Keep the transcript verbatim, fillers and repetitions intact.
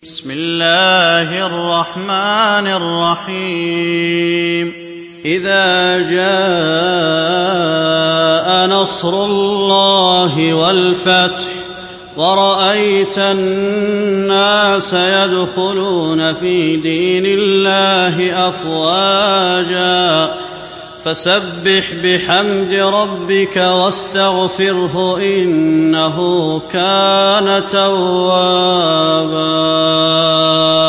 بسم الله الرحمن الرحيم إذا جاء نصر الله والفتح ورأيت الناس يدخلون في دين الله أفواجا فسبح بحمد ربك واستغفره إنه كان توابا.